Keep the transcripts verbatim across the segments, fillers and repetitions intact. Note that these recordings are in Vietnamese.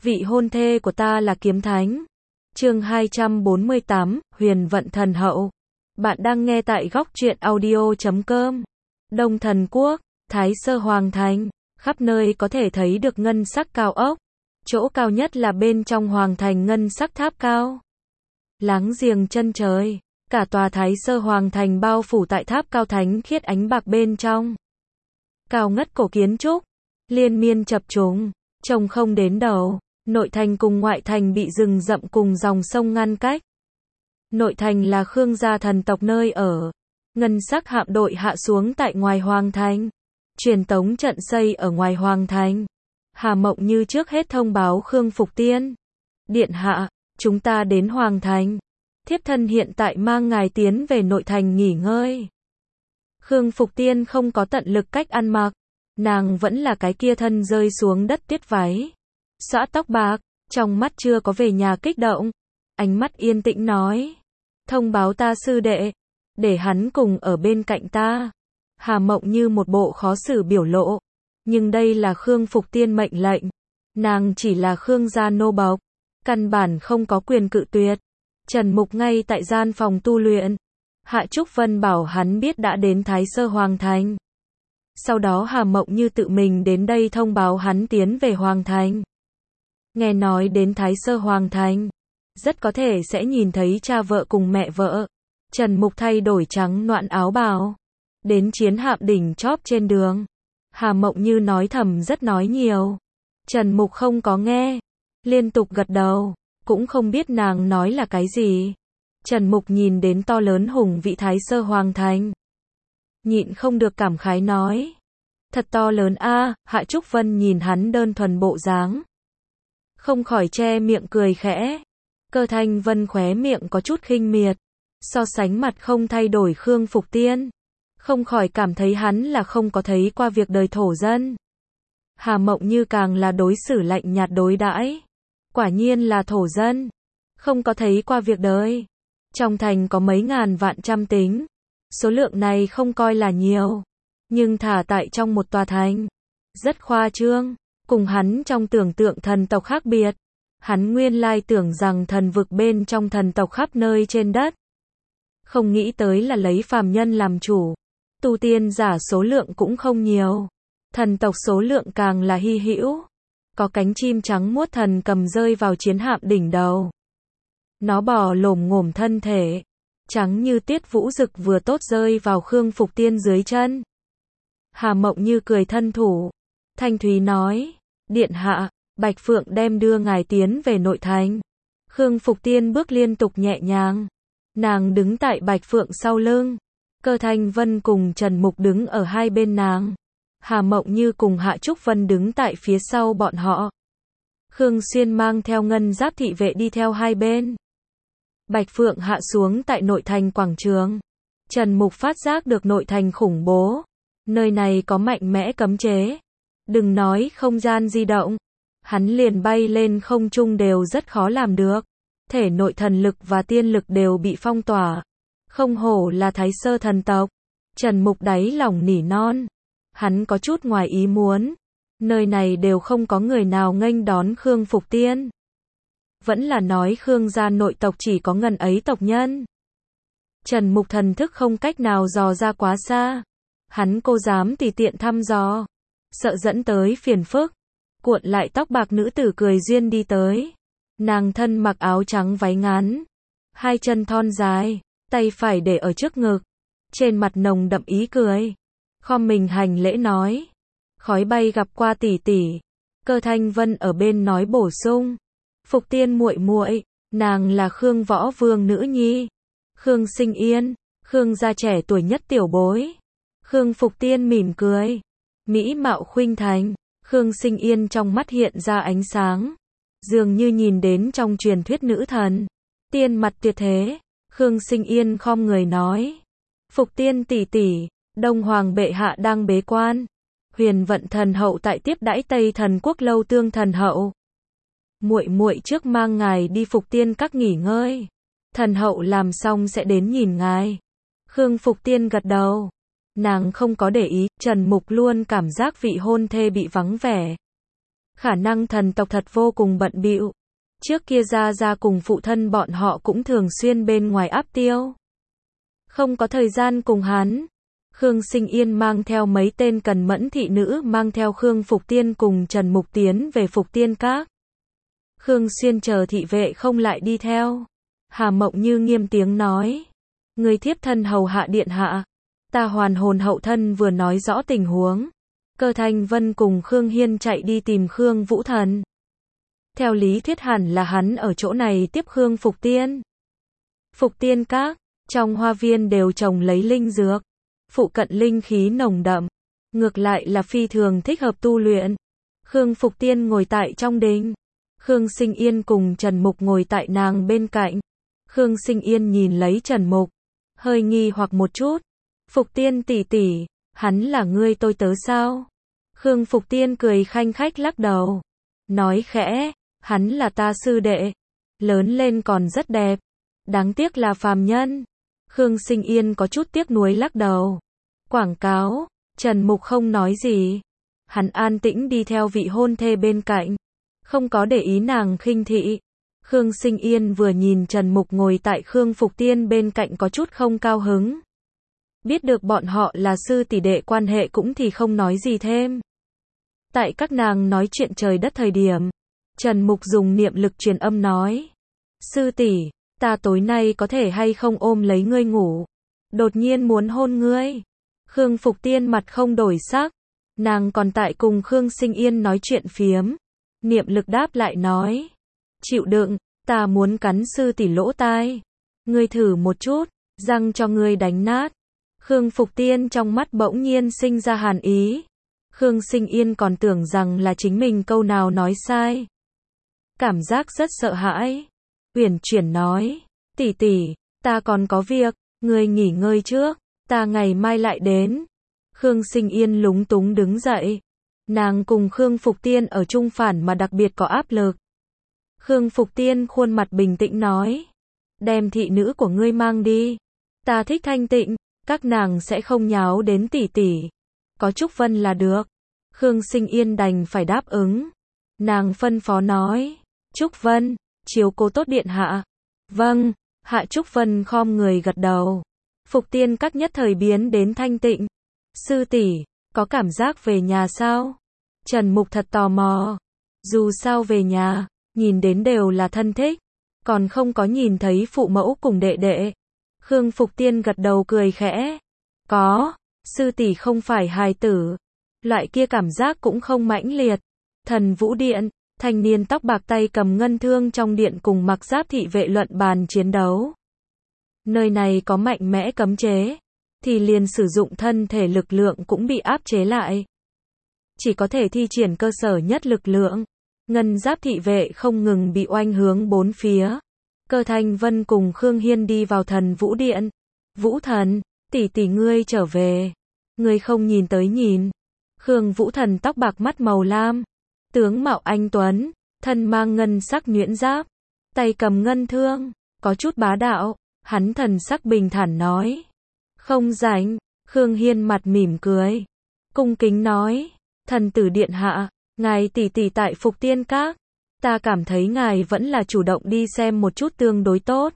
Vị hôn thê của ta là kiếm thánh. Chương hai trăm bốn mươi tám, Huyền vận thần hậu. Bạn đang nghe tại góc truyện audio chấm com. Đông Thần Quốc, Thái Sơ Hoàng Thành, khắp nơi có thể thấy được ngân sắc cao ốc. Chỗ cao nhất là bên trong Hoàng Thành ngân sắc tháp cao. Láng giềng chân trời, cả tòa Thái Sơ Hoàng Thành bao phủ tại tháp cao thánh khiết ánh bạc bên trong. Cao ngất cổ kiến trúc, liên miên chập trùng, trông không đến đầu. Nội thành cùng ngoại thành bị rừng rậm cùng dòng sông ngăn cách. Nội thành là Khương gia thần tộc nơi ở. Ngân sắc hạm đội hạ xuống tại ngoài Hoàng Thành. Truyền tống trận xây ở ngoài Hoàng Thành. Hà Mộng Như trước hết thông báo Khương Phục Tiên. Điện hạ, chúng ta đến Hoàng Thành. Thiếp thân hiện tại mang ngài tiến về nội thành nghỉ ngơi. Khương Phục Tiên không có tận lực cách ăn mặc. Nàng vẫn là cái kia thân rơi xuống đất tuyết váy. Xõa tóc bạc, trong mắt chưa có về nhà kích động. Ánh mắt yên tĩnh nói. Thông báo ta sư đệ. Để hắn cùng ở bên cạnh ta. Hà Mộng Như một bộ khó xử biểu lộ. Nhưng đây là Khương Phục Tiên mệnh lệnh. Nàng chỉ là Khương gia nô bộc. Căn bản không có quyền cự tuyệt. Trần Mục ngay tại gian phòng tu luyện. Hạ Trúc Vân bảo hắn biết đã đến Thái Sơ Hoàng Thành. Sau đó Hà Mộng Như tự mình đến đây thông báo hắn tiến về Hoàng Thành. Nghe nói đến Thái Sơ Hoàng Thành, rất có thể sẽ nhìn thấy cha vợ cùng mẹ vợ. Trần Mục thay đổi trắng noạn áo bào, đến chiến hạm đỉnh chóp trên đường. Hà Mộng Như nói thầm rất nói nhiều. Trần Mục không có nghe, liên tục gật đầu, cũng không biết nàng nói là cái gì. Trần Mục nhìn đến to lớn hùng vĩ Thái Sơ Hoàng Thành, nhịn không được cảm khái nói. Thật to lớn a. À. Hạ Trúc Vân nhìn hắn đơn thuần bộ dáng, không khỏi che miệng cười khẽ. Cơ Thanh Vân khóe miệng có chút khinh miệt. So sánh mặt không thay đổi Khương Phục Tiên, không khỏi cảm thấy hắn là không có thấy qua việc đời thổ dân. Hà Mộng Như càng là đối xử lạnh nhạt đối đãi. Quả nhiên là thổ dân, không có thấy qua việc đời. Trong thành có mấy ngàn vạn trăm tính. Số lượng này không coi là nhiều. Nhưng thả tại trong một tòa thành, rất khoa trương. Cùng hắn trong tưởng tượng thần tộc khác biệt. Hắn nguyên lai tưởng rằng thần vực bên trong thần tộc khắp nơi trên đất. Không nghĩ tới là lấy phàm nhân làm chủ. Tu tiên giả số lượng cũng không nhiều. Thần tộc số lượng càng là hy hữu. Có cánh chim trắng muốt thần cầm rơi vào chiến hạm đỉnh đầu. Nó bò lổm ngổm thân thể, trắng như tiết vũ rực vừa tốt rơi vào Khương Phục Tiên dưới chân. Hà Mộng Như cười thân thủ. Thanh thúy nói, điện hạ, Bạch Phượng đem đưa ngài tiến về nội thành. Khương Phục Tiên bước liên tục nhẹ nhàng. Nàng đứng tại Bạch Phượng sau lưng. Cơ Thanh Vân cùng Trần Mục đứng ở hai bên nàng. Hà Mộng Như cùng Hạ Trúc Vân đứng tại phía sau bọn họ. Khương Xuyên mang theo ngân giáp thị vệ đi theo hai bên. Bạch Phượng hạ xuống tại nội thành quảng trường. Trần Mục phát giác được nội thành khủng bố. Nơi này có mạnh mẽ cấm chế. Đừng nói không gian di động. Hắn liền bay lên không trung đều rất khó làm được. Thể nội thần lực và tiên lực đều bị phong tỏa. Không hổ là Thái Sơ thần tộc. Trần Mục đáy lòng nỉ non. Hắn có chút ngoài ý muốn. Nơi này đều không có người nào nghênh đón Khương Phục Tiên. Vẫn là nói Khương gia nội tộc chỉ có ngần ấy tộc nhân. Trần Mục thần thức không cách nào dò ra quá xa. Hắn cô dám tùy tiện thăm dò. Sợ dẫn tới phiền phức. Cuộn lại tóc bạc nữ tử cười duyên đi tới. Nàng thân mặc áo trắng váy ngắn. Hai chân thon dài. Tay phải để ở trước ngực. Trên mặt nồng đậm ý cười. Khom mình hành lễ nói. Khói bay gặp qua tỷ tỷ. Cơ Thanh Vân ở bên nói bổ sung. Phục Tiên muội muội, nàng là Khương Võ Vương nữ nhi. Khương Sinh Yên, Khương gia trẻ tuổi nhất tiểu bối. Khương Phục Tiên mỉm cười. Mỹ mạo khuynh thành. Khương Sinh Yên trong mắt hiện ra ánh sáng. Dường như nhìn đến trong truyền thuyết nữ thần. Tiên mặt tuyệt thế. Khương Sinh Yên khom người nói. Phục Tiên tỷ tỷ, Đông Hoàng bệ hạ đang bế quan. Huyền vận thần hậu tại tiếp đãi Tây Thần Quốc Lâu Tương thần hậu. Muội muội trước mang ngài đi Phục Tiên các nghỉ ngơi. Thần hậu làm xong sẽ đến nhìn ngài. Khương Phục Tiên gật đầu. Nàng không có để ý, Trần Mục luôn cảm giác vị hôn thê bị vắng vẻ. Khả năng thần tộc thật vô cùng bận bịu. Trước kia Gia Gia cùng phụ thân bọn họ cũng thường xuyên bên ngoài áp tiêu. Không có thời gian cùng hắn. Khương Sinh Yên mang theo mấy tên cần mẫn thị nữ mang theo Khương Phục Tiên cùng Trần Mục tiến về Phục Tiên Các. Khương Xuyên chờ thị vệ không lại đi theo. Hà Mộng Như nghiêm tiếng nói. Người thiếp thân hầu hạ điện hạ. Ta hoàn hồn hậu thân vừa nói rõ tình huống. Cơ Thanh Vân cùng Khương Hiên chạy đi tìm Khương Vũ Thần. Theo lý thuyết hẳn là hắn ở chỗ này tiếp Khương Phục Tiên. Phục Tiên Các, trong hoa viên đều trồng lấy linh dược. Phụ cận linh khí nồng đậm. Ngược lại là phi thường thích hợp tu luyện. Khương Phục Tiên ngồi tại trong đình. Khương Sinh Yên cùng Trần Mục ngồi tại nàng bên cạnh. Khương Sinh Yên nhìn lấy Trần Mục. Hơi nghi hoặc một chút. Phục Tiên tỷ tỷ, hắn là ngươi tôi tớ sao? Khương Phục Tiên cười khanh khách lắc đầu. Nói khẽ, hắn là ta sư đệ. Lớn lên còn rất đẹp. Đáng tiếc là phàm nhân. Khương Sinh Yên có chút tiếc nuối lắc đầu. Quảng cáo, Trần Mục không nói gì. Hắn an tĩnh đi theo vị hôn thê bên cạnh. Không có để ý nàng khinh thị. Khương Sinh Yên vừa nhìn Trần Mục ngồi tại Khương Phục Tiên bên cạnh có chút không cao hứng. Biết được bọn họ là sư tỷ đệ quan hệ cũng thì không nói gì thêm. Tại các nàng nói chuyện trời đất thời điểm, Trần Mục dùng niệm lực truyền âm nói. Sư tỷ, ta tối nay có thể hay không ôm lấy ngươi ngủ. Đột nhiên muốn hôn ngươi. Khương Phục Tiên mặt không đổi sắc. Nàng còn tại cùng Khương Sinh Yên nói chuyện phiếm. Niệm lực đáp lại nói. Chịu đựng, ta muốn cắn sư tỷ lỗ tai. Ngươi thử một chút, răng cho ngươi đánh nát. Khương Phục Tiên trong mắt bỗng nhiên sinh ra hàn ý. Khương Sinh Yên còn tưởng rằng là chính mình câu nào nói sai. Cảm giác rất sợ hãi. Uyển chuyển nói. Tỷ tỷ, ta còn có việc, ngươi nghỉ ngơi trước, ta ngày mai lại đến. Khương Sinh Yên lúng túng đứng dậy. Nàng cùng Khương Phục Tiên ở chung phản mà đặc biệt có áp lực. Khương Phục Tiên khuôn mặt bình tĩnh nói. Đem thị nữ của ngươi mang đi. Ta thích thanh tịnh, các nàng sẽ không nháo đến tỷ tỷ. Có Trúc Vân là được. Khương Sinh Yên đành phải đáp ứng. Nàng phân phó nói. Trúc Vân, chiếu cố tốt điện hạ. Vâng, Hạ Trúc Vân khom người gật đầu. Phục Tiên Các nhất thời biến đến thanh tịnh. Sư tỷ, có cảm giác về nhà sao? Trần Mục thật tò mò. Dù sao về nhà, nhìn đến đều là thân thích. Còn không có nhìn thấy phụ mẫu cùng đệ đệ. Khương Phục Tiên gật đầu cười khẽ. Có, sư tỷ không phải hài tử. Loại kia cảm giác cũng không mãnh liệt. Thần Vũ Điện, thanh niên tóc bạc tay cầm ngân thương trong điện cùng mặc giáp thị vệ luận bàn chiến đấu. Nơi này có mạnh mẽ cấm chế, thì liền sử dụng thân thể lực lượng cũng bị áp chế lại. Chỉ có thể thi triển cơ sở nhất lực lượng. Ngân giáp thị vệ không ngừng bị oanh hướng bốn phía. Cơ Thanh Vân cùng Khương Hiên đi vào Thần Vũ Điện. Vũ Thần, tỷ tỷ ngươi trở về. Ngươi không nhìn tới nhìn. Khương Vũ Thần tóc bạc mắt màu lam. Tướng mạo anh tuấn, thân mang ngân sắc nhuyễn giáp. Tay cầm ngân thương, có chút bá đạo. Hắn thần sắc bình thản nói. Không rảnh. Khương Hiên mặt mỉm cười. Cung kính nói. Thần tử điện hạ, ngài tỷ tỷ tại Phục Tiên Các. Ta cảm thấy ngài vẫn là chủ động đi xem một chút tương đối tốt.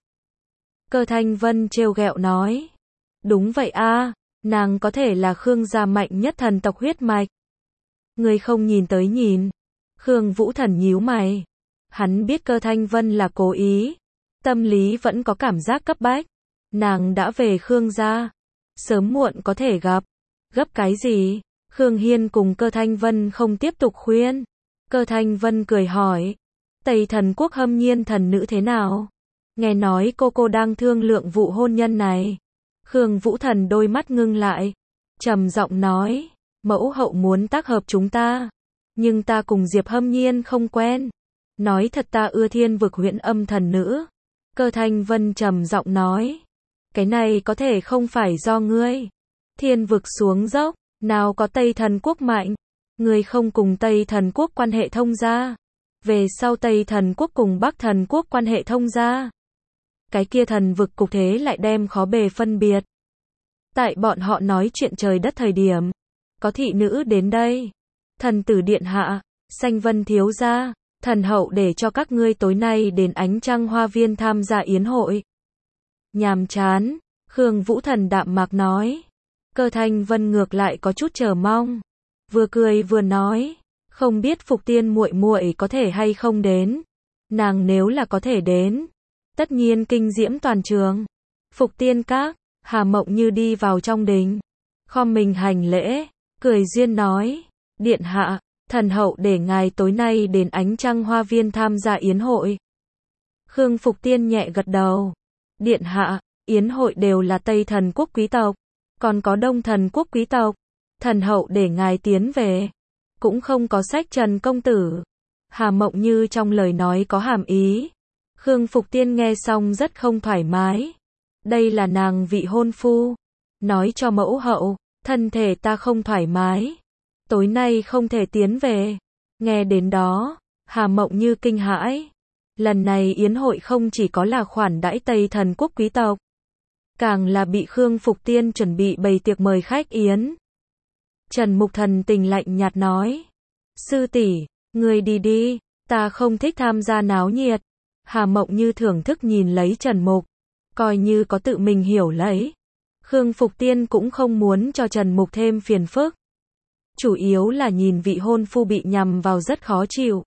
Cơ Thanh Vân trêu ghẹo nói. Đúng vậy a, nàng có thể là Khương gia mạnh nhất thần tộc huyết mạch. Người không nhìn tới nhìn. Khương Vũ Thần nhíu mày. Hắn biết Cơ Thanh Vân là cố ý. Tâm lý vẫn có cảm giác cấp bách. Nàng đã về Khương gia. Sớm muộn có thể gặp. Gấp cái gì? Khương Hiên cùng Cơ Thanh Vân không tiếp tục khuyên. Cơ Thanh Vân cười hỏi. Tây Thần Quốc Hâm Nhiên thần nữ thế nào? Nghe nói cô cô đang thương lượng vụ hôn nhân này. Khương Vũ Thần đôi mắt ngưng lại. Trầm giọng nói. Mẫu hậu muốn tác hợp chúng ta. Nhưng ta cùng Diệp Hâm Nhiên không quen. Nói thật ta ưa Thiên Vực Huyễn Âm thần nữ. Cơ Thanh Vân trầm giọng nói. Cái này có thể không phải do ngươi. Thiên Vực xuống dốc. Nào có Tây Thần Quốc mạnh. Ngươi không cùng Tây Thần Quốc quan hệ thông gia. Về sau Tây Thần Quốc cùng Bắc Thần Quốc quan hệ thông gia. Cái kia thần vực cục thế lại đem khó bề phân biệt. Tại bọn họ nói chuyện trời đất thời điểm. Có thị nữ đến đây. Thần tử điện hạ. Sanh Vân thiếu gia, thần hậu để cho các ngươi tối nay đến Ánh Trăng Hoa Viên tham gia yến hội. Nhàm chán, Khương Vũ Thần đạm mạc nói. Cơ Thanh Vân ngược lại có chút chờ mong, vừa cười vừa nói, không biết Phục Tiên muội muội có thể hay không đến. Nàng nếu là có thể đến, tất nhiên kinh diễm toàn trường. Phục Tiên các, Hà Mộng Như đi vào trong đình, khom mình hành lễ, cười duyên nói, điện hạ, thần hậu để ngài tối nay đến Ánh Trăng Hoa Viên tham gia yến hội. Khương Phục Tiên nhẹ gật đầu, điện hạ, yến hội đều là Tây Thần quốc quý tộc, còn có Đông Thần quốc quý tộc, thần hậu để ngài tiến về, cũng không có sách Trần công tử. Hà Mộng Như trong lời nói có hàm ý. Khương Phục Tiên nghe xong rất không thoải mái. Đây là nàng vị hôn phu, nói cho mẫu hậu, thân thể ta không thoải mái, tối nay không thể tiến về. Nghe đến đó, Hà Mộng Như kinh hãi. Lần này yến hội không chỉ có là khoản đãi Tây Thần quốc quý tộc, càng là bị Khương Phục Tiên chuẩn bị bày tiệc mời khách yến. Trần Mục thần tình lạnh nhạt nói, sư tỷ, ngươi đi đi, ta không thích tham gia náo nhiệt. Hà Mộng Như thưởng thức nhìn lấy Trần Mục, coi như có tự mình hiểu lấy. Khương Phục Tiên cũng không muốn cho Trần Mục thêm phiền phức, chủ yếu là nhìn vị hôn phu bị nhằm vào rất khó chịu.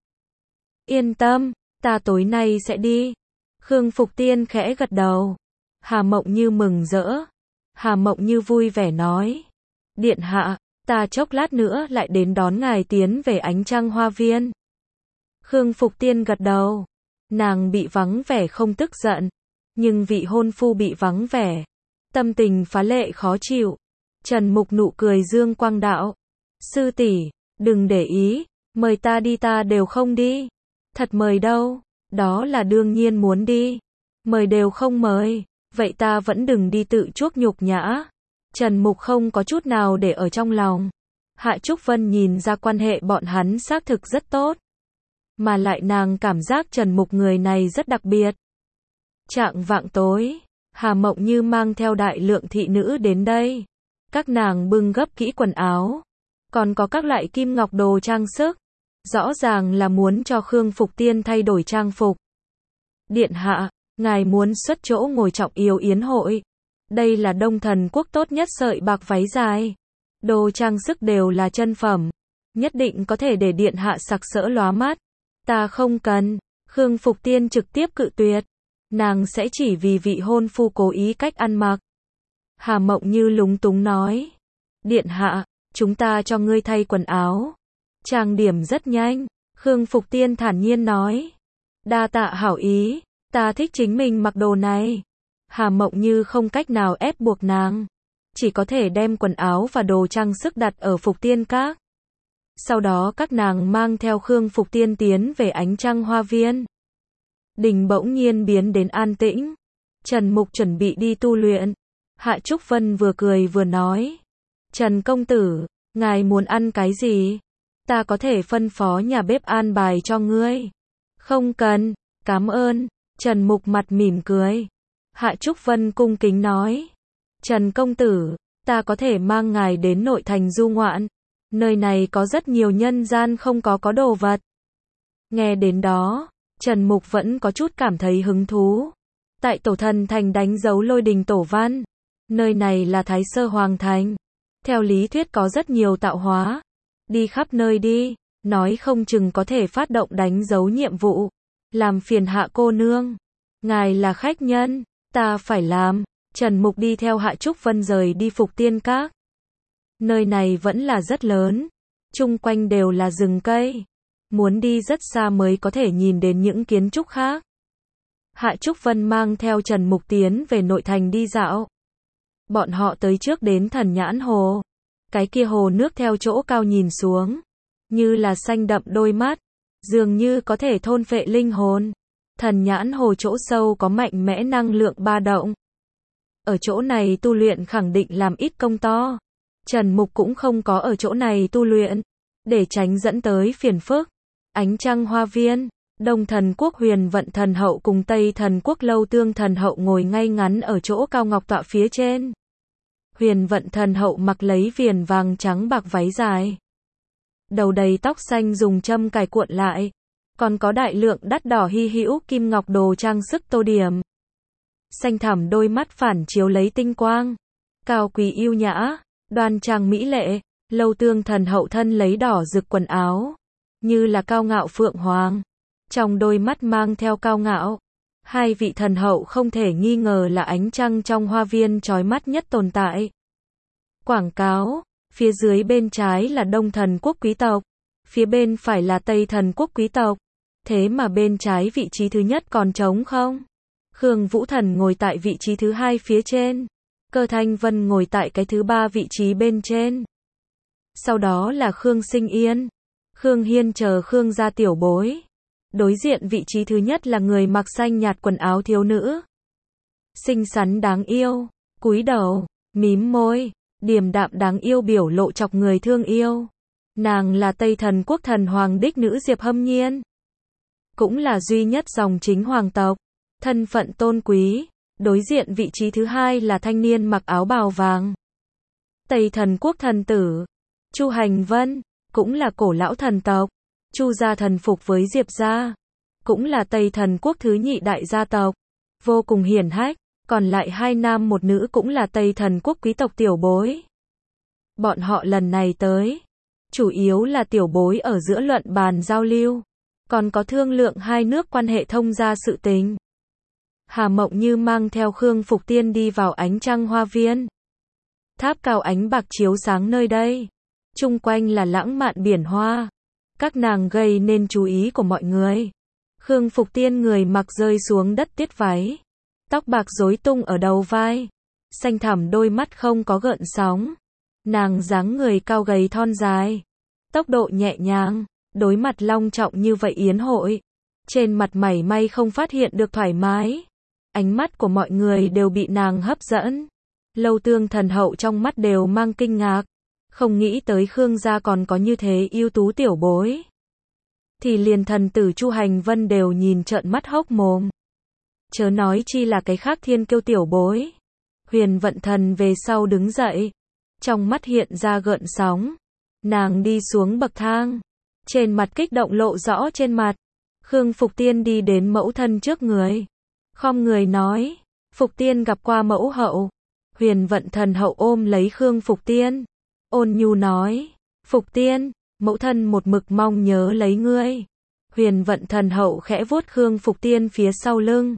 Yên tâm, ta tối nay sẽ đi. Khương Phục Tiên khẽ gật đầu. Hà Mộng Như mừng rỡ. Hà Mộng Như vui vẻ nói, điện hạ, ta chốc lát nữa lại đến đón ngài tiến về Ánh Trăng Hoa Viên. Khương Phục Tiên gật đầu. Nàng bị vắng vẻ không tức giận, nhưng vị hôn phu bị vắng vẻ, tâm tình phá lệ khó chịu. Trần Mục nụ cười dương quang đạo, sư tỷ, đừng để ý, mời ta đi ta đều không đi. Thật mời đâu, đó là đương nhiên muốn đi. Mời đều không mời, vậy ta vẫn đừng đi tự chuốc nhục nhã. Trần Mục không có chút nào để ở trong lòng. Hạ Trúc Vân nhìn ra quan hệ bọn hắn xác thực rất tốt, mà lại nàng cảm giác Trần Mục người này rất đặc biệt. Chạng vạng tối, Hà Mộng Như mang theo đại lượng thị nữ đến đây. Các nàng bưng gấp kỹ quần áo, còn có các loại kim ngọc đồ trang sức, rõ ràng là muốn cho Khương Phục Tiên thay đổi trang phục. Điện hạ, ngài muốn xuất chỗ ngồi trọng yếu yến hội. Đây là Đông Thần quốc tốt nhất sợi bạc váy dài, đồ trang sức đều là chân phẩm, nhất định có thể để điện hạ sặc sỡ lóa mắt. Ta không cần. Khương Phục Tiên trực tiếp cự tuyệt. Nàng sẽ chỉ vì vị hôn phu cố ý cách ăn mặc. Hà Mộng Như lúng túng nói, điện hạ, chúng ta cho ngươi thay quần áo, trang điểm rất nhanh. Khương Phục Tiên thản nhiên nói, đa tạ hảo ý, ta thích chính mình mặc đồ này. Hà Mộng Như không cách nào ép buộc nàng, chỉ có thể đem quần áo và đồ trang sức đặt ở Phục Tiên các. Sau đó các nàng mang theo Khương Phục Tiên tiến về Ánh Trăng Hoa Viên. Đình bỗng nhiên biến đến an tĩnh. Trần Mục chuẩn bị đi tu luyện. Hạ Trúc Vân vừa cười vừa nói, Trần công tử, ngài muốn ăn cái gì? Ta có thể phân phó nhà bếp an bài cho ngươi. Không cần, cảm ơn. Trần Mục mặt mỉm cười. Hạ Trúc Vân cung kính nói, Trần công tử, ta có thể mang ngài đến nội thành du ngoạn. Nơi này có rất nhiều nhân gian không có có đồ vật. Nghe đến đó, Trần Mục vẫn có chút cảm thấy hứng thú. Tại Tổ Thần Thành đánh dấu lôi đình tổ văn. Nơi này là Thái Sơ Hoàng Thành. Theo lý thuyết có rất nhiều tạo hóa. Đi khắp nơi đi, nói không chừng có thể phát động đánh dấu nhiệm vụ. Làm phiền Hạ cô nương. Ngài là khách nhân, ta phải làm. Trần Mục đi theo Hạ Trúc Vân rời đi Phục Tiên các. Nơi này vẫn là rất lớn, chung quanh đều là rừng cây, muốn đi rất xa mới có thể nhìn đến những kiến trúc khác. Hạ Trúc Vân mang theo Trần Mục tiến về nội thành đi dạo. Bọn họ tới trước đến Thần Nhãn Hồ. Cái kia hồ nước theo chỗ cao nhìn xuống, như là xanh đậm đôi mắt, dường như có thể thôn phệ linh hồn. Thần Nhãn Hồ chỗ sâu có mạnh mẽ năng lượng ba động. Ở chỗ này tu luyện khẳng định làm ít công to. Trần Mục cũng không có ở chỗ này tu luyện, để tránh dẫn tới phiền phức. Ánh Trăng Hoa Viên, Đông Thần quốc Huyền Vận Thần Hậu cùng Tây Thần quốc Lâu Tương Thần Hậu ngồi ngay ngắn ở chỗ cao ngọc tọa phía trên. Huyền Vận Thần Hậu mặc lấy viền vàng trắng bạc váy dài. đầu đầy tóc xanh dùng châm cài cuộn lại, còn có đại lượng đắt đỏ hy hữu kim ngọc đồ trang sức tô điểm. Xanh thẳm đôi mắt phản chiếu lấy tinh quang, cao quý yêu nhã, đoan trang mỹ lệ, Lâu Tương Thần Hậu thân lấy đỏ rực quần áo, như là cao ngạo phượng hoàng, trong đôi mắt mang theo cao ngạo. Hai vị thần hậu không thể nghi ngờ là ánh trăng trong hoa viên chói mắt nhất tồn tại. Quảng cáo, phía dưới bên trái là Đông Thần Quốc quý tộc, phía bên phải là Tây Thần Quốc quý tộc. Thế mà bên trái vị trí thứ nhất còn trống không? Khương Vũ Thần ngồi tại vị trí thứ hai phía trên, Cơ Thanh Vân ngồi tại cái thứ ba vị trí bên trên. Sau đó là Khương Sinh Yên, Khương Hiên chờ Khương gia tiểu bối. Đối diện vị trí thứ nhất là người mặc xanh nhạt quần áo thiếu nữ. Xinh xắn đáng yêu, cúi đầu, mím môi, điềm đạm đáng yêu biểu lộ chọc người thương yêu. Nàng là Tây Thần Quốc thần hoàng đích nữ Diệp Hâm Nhiên. Cũng là duy nhất dòng chính hoàng tộc, thân phận tôn quý. Đối diện vị trí thứ hai là thanh niên mặc áo bào vàng. Tây Thần Quốc thần tử, Chu Hành Vân, cũng là cổ lão thần tộc. Chu gia thần phục với Diệp gia, cũng là Tây Thần Quốc thứ nhị đại gia tộc, vô cùng hiển hách, còn lại hai nam một nữ cũng là Tây Thần Quốc quý tộc tiểu bối. Bọn họ lần này tới, chủ yếu là tiểu bối ở giữa luận bàn giao lưu, còn có thương lượng hai nước quan hệ thông gia sự tình. Hà Mộng Như mang theo Khương Phục Tiên đi vào ánh trăng hoa viên. Tháp cao ánh bạc chiếu sáng nơi đây, chung quanh là lãng mạn biển hoa. Các nàng gây nên chú ý của mọi người. Khương Phục Tiên người mặc rơi xuống đất tiết váy, tóc bạc rối tung ở đầu vai, xanh thẳm đôi mắt không có gợn sóng. Nàng dáng người cao gầy thon dài, tốc độ nhẹ nhàng, đối mặt long trọng như vậy yến hội, trên mặt mảy may không phát hiện được thoải mái. Ánh mắt của mọi người đều bị nàng hấp dẫn. Lâu Tương Thần Hậu trong mắt đều mang kinh ngạc. Không nghĩ tới Khương gia còn có như thế ưu tú tiểu bối. Thì liền thần tử Chu Hành Vân đều nhìn trợn mắt hốc mồm. Chớ nói chi là cái khác thiên kiêu tiểu bối. Huyền Vận Thần về sau đứng dậy, trong mắt hiện ra gợn sóng. Nàng đi xuống bậc thang, trên mặt kích động lộ rõ trên mặt. Khương Phục Tiên đi đến mẫu thân trước người, khom người nói, Phục Tiên gặp qua mẫu hậu. Huyền Vận Thần Hậu ôm lấy Khương Phục Tiên, ôn nhu nói, Phục Tiên, mẫu thân một mực mong nhớ lấy ngươi. Huyền Vận Thần Hậu khẽ vuốt Khương Phục Tiên phía sau lưng,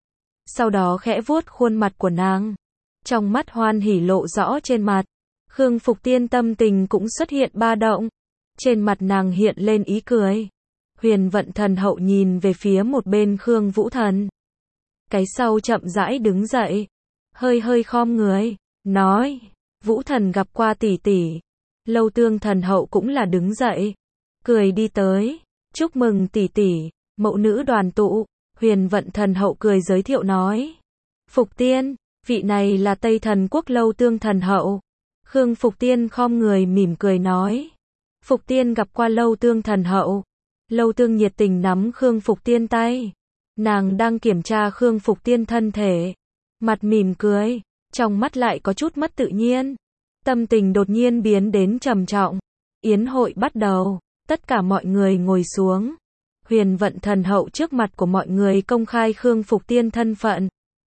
sau đó khẽ vuốt khuôn mặt của nàng, trong mắt hoan hỉ lộ rõ trên mặt. Khương Phục Tiên tâm tình cũng xuất hiện ba động, trên mặt nàng hiện lên ý cười. Huyền Vận Thần Hậu nhìn về phía một bên Khương Vũ Thần, cái sau chậm rãi đứng dậy, hơi hơi khom người, nói, Vũ Thần gặp qua tỷ tỷ. Lâu Tương Thần Hậu cũng là đứng dậy, cười đi tới, chúc mừng tỷ tỷ, mẫu nữ đoàn tụ. Huyền Vận Thần Hậu cười giới thiệu nói, Phục Tiên, vị này là Tây Thần Quốc Lâu Tương Thần Hậu. Khương Phục Tiên khom người mỉm cười nói, Phục Tiên gặp qua Lâu Tương Thần Hậu. Lâu Tương nhiệt tình nắm Khương Phục Tiên tay, nàng đang kiểm tra Khương Phục Tiên thân thể, mặt mỉm cười, trong mắt lại có chút mất tự nhiên. Tâm tình đột nhiên biến đến trầm trọng. Yến hội bắt đầu, tất cả mọi người ngồi xuống. Huyền Vận Thần Hậu trước mặt của mọi người công khai Khương Phục Tiên thân phận,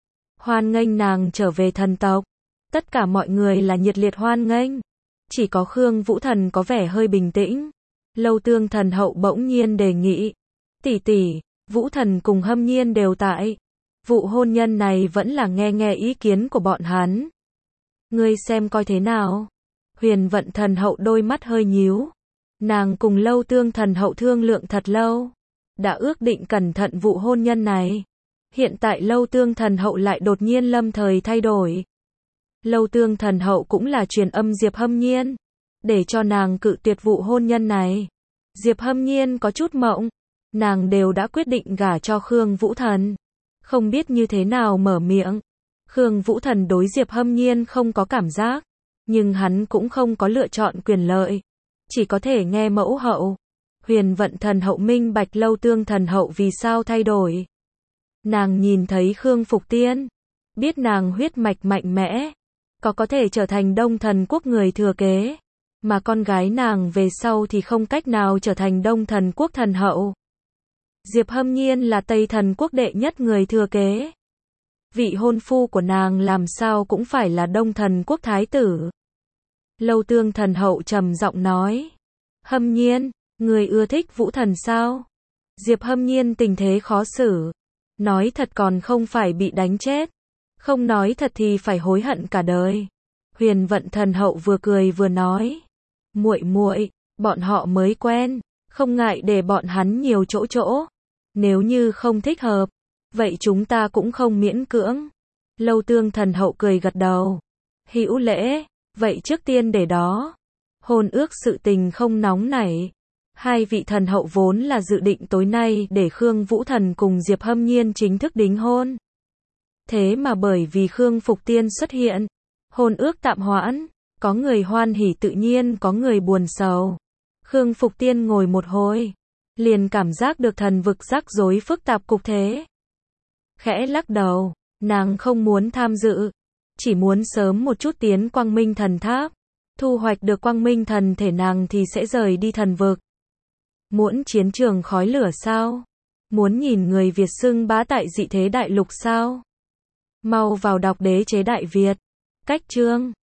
hoan nghênh nàng trở về thần tộc. Tất cả mọi người là nhiệt liệt hoan nghênh, chỉ có Khương Vũ Thần có vẻ hơi bình tĩnh. Lâu Tương Thần Hậu bỗng nhiên đề nghị, tỷ tỷ, Vũ Thần cùng Hâm Nhiên đều tại, vụ hôn nhân này vẫn là nghe nghe ý kiến của bọn hắn, ngươi xem coi thế nào. Huyền Vận Thần Hậu đôi mắt hơi nhíu, nàng cùng Lâu Tương Thần Hậu thương lượng thật lâu, đã ước định cẩn thận vụ hôn nhân này. Hiện tại Lâu Tương Thần Hậu lại đột nhiên lâm thời thay đổi. Lâu Tương Thần Hậu cũng là truyền âm Diệp Hâm Nhiên, để cho nàng cự tuyệt vụ hôn nhân này. Diệp Hâm Nhiên có chút mộng, nàng đều đã quyết định gả cho Khương Vũ Thần, không biết như thế nào mở miệng. Khương Vũ Thần đối Diệp Hâm Nhiên không có cảm giác, nhưng hắn cũng không có lựa chọn quyền lợi, chỉ có thể nghe mẫu hậu. Huyền Vận Thần Hậu minh bạch Lâu Tương Thần Hậu vì sao thay đổi. Nàng nhìn thấy Khương Phục Tiên, biết nàng huyết mạch mạnh mẽ, có có thể trở thành Đông Thần Quốc người thừa kế. mà con gái nàng về sau thì không cách nào trở thành Đông Thần Quốc thần hậu. Diệp Hâm Nhiên là Tây Thần Quốc đệ nhất người thừa kế. Vị hôn phu của nàng làm sao cũng phải là Đông Thần Quốc thái tử. Lâu Tương thần hậu trầm giọng nói. Hâm Nhiên, người ưa thích Vũ Thần sao? Diệp Hâm Nhiên tình thế khó xử. Nói thật còn không phải bị đánh chết. Không nói thật thì phải hối hận cả đời. Huyền Vận thần hậu vừa cười vừa nói. Muội muội, bọn họ mới quen, không ngại để bọn hắn nhiều chỗ chỗ. Nếu như không thích hợp, vậy chúng ta cũng không miễn cưỡng. Lâu Tương thần hậu cười gật đầu. Hữu lễ, vậy trước tiên để đó. Hôn ước sự tình không nóng nảy. Hai vị thần hậu vốn là dự định tối nay để Khương Vũ Thần cùng Diệp Hâm Nhiên chính thức đính hôn. Thế mà bởi vì Khương Phục Tiên xuất hiện, hôn ước tạm hoãn, có người hoan hỉ tự nhiên có người buồn sầu. Khương Phục Tiên ngồi một hồi, liền cảm giác được thần vực rắc rối phức tạp cục thế. Khẽ lắc đầu, nàng không muốn tham dự, chỉ muốn sớm một chút tiến Quang Minh Thần Tháp, thu hoạch được Quang Minh Thần thể nàng thì sẽ rời đi thần vực. Muốn chiến trường khói lửa sao? Muốn nhìn người Việt xưng bá tại dị thế đại lục sao? Mau vào đọc Đế chế Đại Việt. Cách chương